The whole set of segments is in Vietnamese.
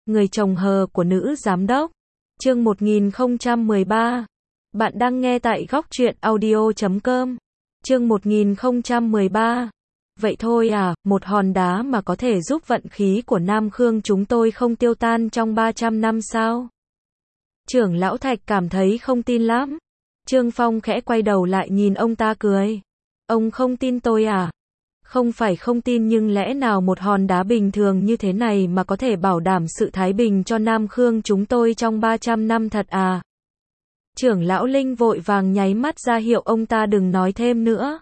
Người chồng hờ của nữ giám đốc. Chương 1013. Bạn đang nghe tại góc truyện audio.com. Chương 1013. Vậy thôi à, một hòn đá mà có thể giúp vận khí của Nam Khương chúng tôi không tiêu tan trong 300 năm sao? Trưởng lão Thạch cảm thấy không tin lắm. Trương Phong khẽ quay đầu lại nhìn ông ta cười. Ông không tin tôi à? Không phải không tin, nhưng lẽ nào một hòn đá bình thường như thế này mà có thể bảo đảm sự thái bình cho Nam Khương chúng tôi trong 300 năm thật à? Trưởng lão Linh vội vàng nháy mắt ra hiệu ông ta đừng nói thêm nữa.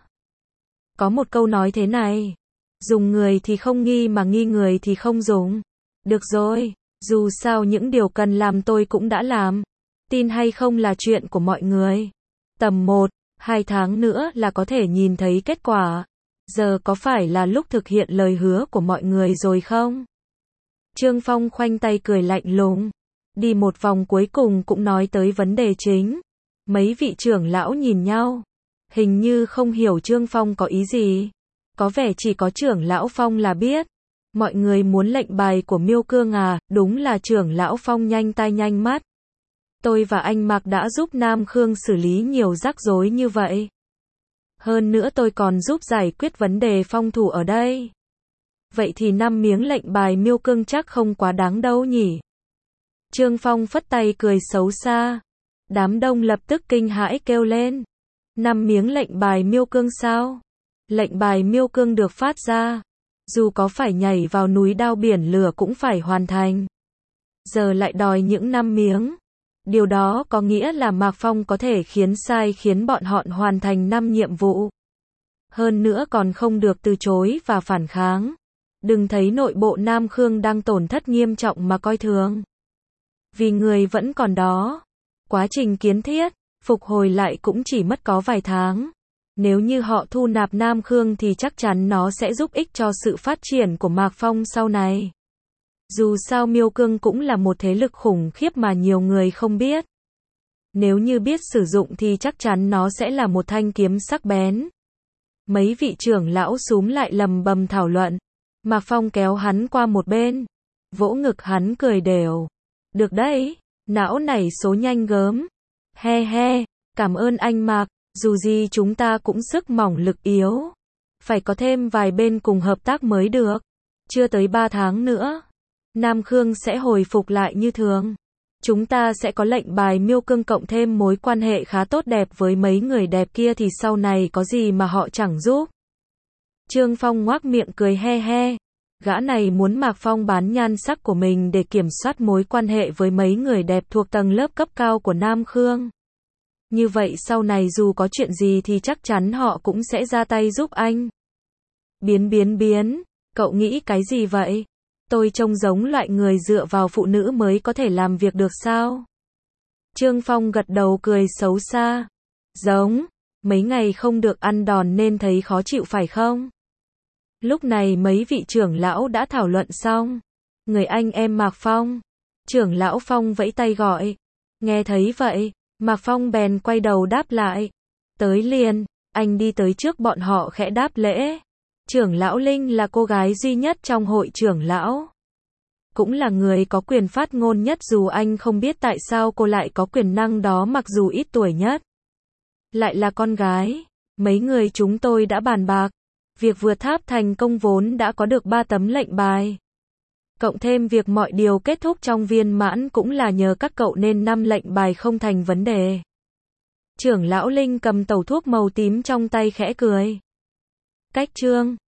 Có một câu nói thế này, dùng người thì không nghi mà nghi người thì không dùng. Được rồi, dù sao những điều cần làm tôi cũng đã làm. Tin hay không là chuyện của mọi người. Tầm 1-2 tháng nữa là có thể nhìn thấy kết quả. Giờ có phải là lúc thực hiện lời hứa của mọi người rồi không? Trương Phong khoanh tay cười lạnh lùng. Đi một vòng cuối cùng cũng nói tới vấn đề chính. Mấy vị trưởng lão nhìn nhau. Hình như không hiểu Trương Phong có ý gì. Có vẻ chỉ có trưởng lão Phong là biết. Mọi người muốn lệnh bài của Miêu Cương à? Đúng là trưởng lão Phong nhanh tay nhanh mắt. Tôi và anh Mạc đã giúp Nam Khương xử lý nhiều rắc rối như vậy. Hơn nữa tôi còn giúp giải quyết vấn đề phong thủ ở đây. Vậy thì 5 miếng lệnh bài Miêu Cương chắc không quá đáng đâu nhỉ? Trương Phong phất tay cười xấu xa. Đám đông lập tức kinh hãi kêu lên. 5 miếng lệnh bài Miêu Cương sao? Lệnh bài Miêu Cương được phát ra. Dù có phải nhảy vào núi đao biển lửa cũng phải hoàn thành. Giờ lại đòi những 5 miếng. Điều đó có nghĩa là Mạc Phong có thể khiến bọn họ hoàn thành 5 nhiệm vụ. Hơn nữa còn không được từ chối và phản kháng. Đừng thấy nội bộ Nam Khương đang tổn thất nghiêm trọng mà coi thường. Vì người vẫn còn đó. Quá trình kiến thiết, phục hồi lại cũng chỉ mất có vài tháng. Nếu như họ thu nạp Nam Khương thì chắc chắn nó sẽ giúp ích cho sự phát triển của Mạc Phong sau này. Dù sao Miêu Cương cũng là một thế lực khủng khiếp mà nhiều người không biết. Nếu như biết sử dụng thì chắc chắn nó sẽ là một thanh kiếm sắc bén. Mấy vị trưởng lão xúm lại lầm bầm thảo luận. Mạc Phong kéo hắn qua một bên. Vỗ ngực hắn cười đều. Được đấy, não nảy số nhanh gớm. He he, cảm ơn anh Mạc, dù gì chúng ta cũng sức mỏng lực yếu. Phải có thêm vài bên cùng hợp tác mới được. Chưa tới 3 tháng nữa. Nam Khương sẽ hồi phục lại như thường. Chúng ta sẽ có lệnh bài Miêu Cương cộng thêm mối quan hệ khá tốt đẹp với mấy người đẹp kia thì sau này có gì mà họ chẳng giúp. Trương Phong ngoác miệng cười he he. Gã này muốn Mạc Phong bán nhan sắc của mình để kiểm soát mối quan hệ với mấy người đẹp thuộc tầng lớp cấp cao của Nam Khương. Như vậy sau này dù có chuyện gì thì chắc chắn họ cũng sẽ ra tay giúp anh. Biến, cậu nghĩ cái gì vậy? Tôi trông giống loại người dựa vào phụ nữ mới có thể làm việc được sao? Trương Phong gật đầu cười xấu xa. Giống, mấy ngày không được ăn đòn nên thấy khó chịu phải không? Lúc này mấy vị trưởng lão đã thảo luận xong. Người anh em Mạc Phong. Trưởng lão Phong vẫy tay gọi. Nghe thấy vậy, Mạc Phong bèn quay đầu đáp lại. Tới liền, anh đi tới trước bọn họ khẽ đáp lễ. Trưởng lão Linh là cô gái duy nhất trong hội trưởng lão. Cũng là người có quyền phát ngôn nhất dù anh không biết tại sao cô lại có quyền năng đó mặc dù ít tuổi nhất. Lại là con gái. Mấy người chúng tôi đã bàn bạc. Việc vượt tháp thành công vốn đã có được 3 tấm lệnh bài. Cộng thêm việc mọi điều kết thúc trong viên mãn cũng là nhờ các cậu nên 5 lệnh bài không thành vấn đề. Trưởng lão Linh cầm tẩu thuốc màu tím trong tay khẽ cười. Cách chương